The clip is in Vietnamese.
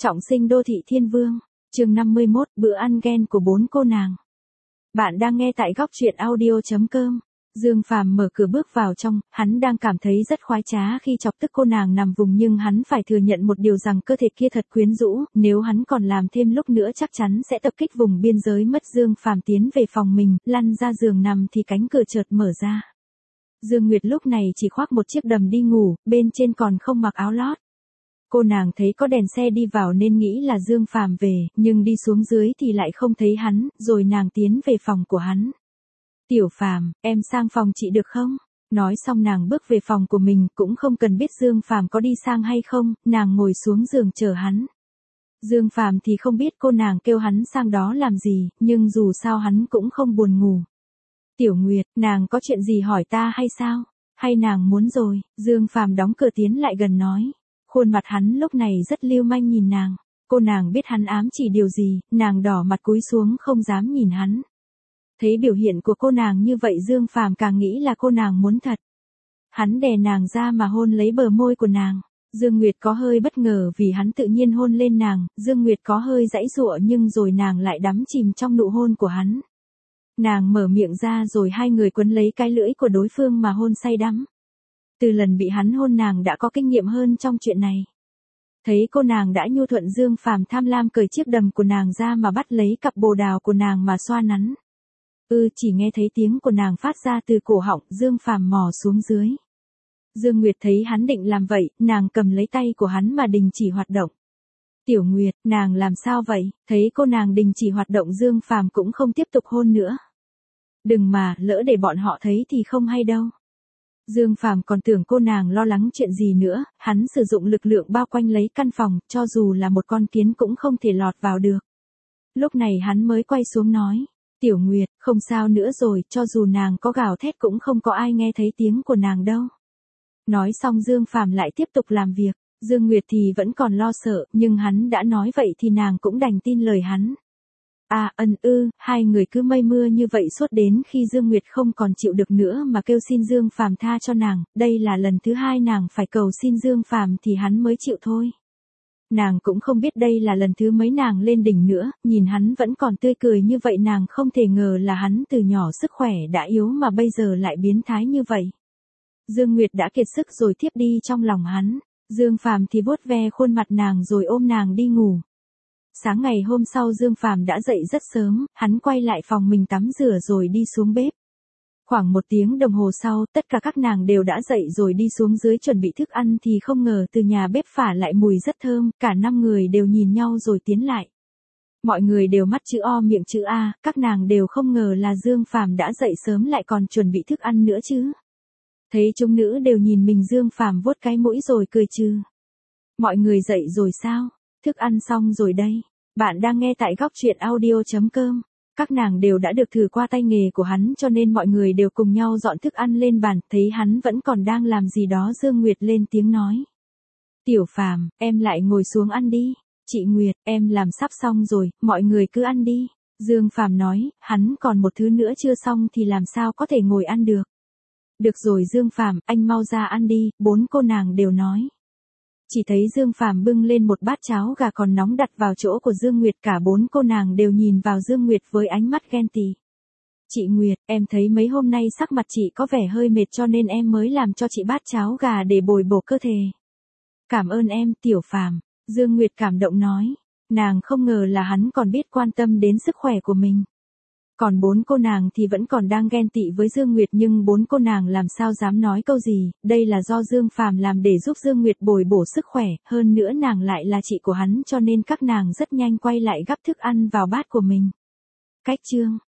Trọng sinh đô thị thiên vương, chương 51, bữa ăn ghen của bốn cô nàng. Bạn đang nghe tại góc truyện audio.com. Dương Phàm mở cửa bước vào trong, hắn đang cảm thấy rất khoái trá khi chọc tức cô nàng nằm vùng, nhưng hắn phải thừa nhận một điều rằng cơ thể kia thật quyến rũ, nếu hắn còn làm thêm lúc nữa chắc chắn sẽ tập kích vùng biên giới mất. Dương Phàm tiến về phòng mình, lăn ra giường nằm thì cánh cửa chợt mở ra. Dương Nguyệt lúc này chỉ khoác một chiếc đầm đi ngủ, bên trên còn không mặc áo lót. Cô nàng thấy có đèn xe đi vào nên nghĩ là Dương Phàm về, nhưng đi xuống dưới thì lại không thấy hắn, rồi nàng tiến về phòng của hắn. Tiểu Phàm, em sang phòng chị được không? Nói xong nàng bước về phòng của mình, cũng không cần biết Dương Phàm có đi sang hay không, nàng ngồi xuống giường chờ hắn. Dương Phàm thì không biết cô nàng kêu hắn sang đó làm gì, nhưng dù sao hắn cũng không buồn ngủ. Tiểu Nguyệt, nàng có chuyện gì hỏi ta hay sao? Hay nàng muốn rồi? Dương Phàm đóng cửa tiến lại gần nói. Khuôn mặt hắn lúc này rất lưu manh nhìn nàng. Cô nàng biết hắn ám chỉ điều gì, nàng đỏ mặt cúi xuống không dám nhìn hắn. Thấy biểu hiện của cô nàng như vậy, Dương Phàm càng nghĩ là cô nàng muốn thật. Hắn đè nàng ra mà hôn lấy bờ môi của nàng. Dương Nguyệt có hơi bất ngờ vì hắn tự nhiên hôn lên nàng, Dương Nguyệt có hơi giãy giụa nhưng rồi nàng lại đắm chìm trong nụ hôn của hắn. Nàng mở miệng ra rồi hai người quấn lấy cái lưỡi của đối phương mà hôn say đắm. Từ lần bị hắn hôn nàng đã có kinh nghiệm hơn trong chuyện này. Thấy cô nàng đã nhu thuận, Dương Phàm tham lam cởi chiếc đầm của nàng ra mà bắt lấy cặp bồ đào của nàng mà xoa nắn. Chỉ nghe thấy tiếng của nàng phát ra từ cổ họng, Dương Phàm mò xuống dưới. Dương Nguyệt thấy hắn định làm vậy, nàng cầm lấy tay của hắn mà đình chỉ hoạt động. Tiểu Nguyệt, nàng làm sao vậy? Thấy cô nàng đình chỉ hoạt động, Dương Phàm cũng không tiếp tục hôn nữa. Đừng mà, lỡ để bọn họ thấy thì không hay đâu. Dương Phàm còn tưởng cô nàng lo lắng chuyện gì nữa, hắn sử dụng lực lượng bao quanh lấy căn phòng, cho dù là một con kiến cũng không thể lọt vào được. Lúc này hắn mới quay xuống nói, Tiểu Nguyệt, không sao nữa rồi, cho dù nàng có gào thét cũng không có ai nghe thấy tiếng của nàng đâu. Nói xong Dương Phàm lại tiếp tục làm việc, Dương Nguyệt thì vẫn còn lo sợ, nhưng hắn đã nói vậy thì nàng cũng đành tin lời hắn. Hai người cứ mây mưa như vậy suốt đến khi Dương Nguyệt không còn chịu được nữa mà kêu xin Dương Phàm tha cho nàng, đây là lần thứ hai nàng phải cầu xin Dương Phàm thì hắn mới chịu thôi. Nàng cũng không biết đây là lần thứ mấy nàng lên đỉnh nữa, nhìn hắn vẫn còn tươi cười như vậy, nàng không thể ngờ là hắn từ nhỏ sức khỏe đã yếu mà bây giờ lại biến thái như vậy. Dương Nguyệt đã kiệt sức rồi thiếp đi trong lòng hắn, Dương Phàm thì vuốt ve khuôn mặt nàng rồi ôm nàng đi ngủ. Sáng ngày hôm sau Dương Phàm đã dậy rất sớm, hắn quay lại phòng mình tắm rửa rồi đi xuống bếp. Khoảng 1 tiếng đồng hồ sau, tất cả các nàng đều đã dậy rồi đi xuống dưới chuẩn bị thức ăn thì không ngờ từ nhà bếp phả lại mùi rất thơm, cả 5 người đều nhìn nhau rồi tiến lại. Mọi người đều mắt chữ O miệng chữ A, các nàng đều không ngờ là Dương Phàm đã dậy sớm lại còn chuẩn bị thức ăn nữa chứ. Thấy chúng nữ đều nhìn mình, Dương Phàm vuốt cái mũi rồi cười trừ. Mọi người dậy rồi sao? Thức ăn xong rồi đây. Bạn đang nghe tại góc truyện audio.com. Các nàng đều đã được thử qua tay nghề của hắn cho nên mọi người đều cùng nhau dọn thức ăn lên bàn, thấy hắn vẫn còn đang làm gì đó, Dương Nguyệt lên tiếng nói. Tiểu Phàm, em lại ngồi xuống ăn đi. Chị Nguyệt, em làm sắp xong rồi, mọi người cứ ăn đi. Dương Phàm nói, hắn còn một thứ nữa chưa xong thì làm sao có thể ngồi ăn được. Được rồi Dương Phàm, anh mau ra ăn đi, 4 cô nàng đều nói. Chỉ thấy Dương Phàm bưng lên một bát cháo gà còn nóng đặt vào chỗ của Dương Nguyệt, cả 4 cô nàng đều nhìn vào Dương Nguyệt với ánh mắt ghen tị. Chị Nguyệt, em thấy mấy hôm nay sắc mặt chị có vẻ hơi mệt cho nên em mới làm cho chị bát cháo gà để bồi bổ cơ thể. Cảm ơn em, Tiểu Phàm. Dương Nguyệt cảm động nói. Nàng không ngờ là hắn còn biết quan tâm đến sức khỏe của mình. Còn 4 cô nàng thì vẫn còn đang ghen tị với Dương Nguyệt, nhưng 4 cô nàng làm sao dám nói câu gì, đây là do Dương Phàm làm để giúp Dương Nguyệt bồi bổ sức khỏe, hơn nữa nàng lại là chị của hắn cho nên các nàng rất nhanh quay lại gắp thức ăn vào bát của mình. Cách chương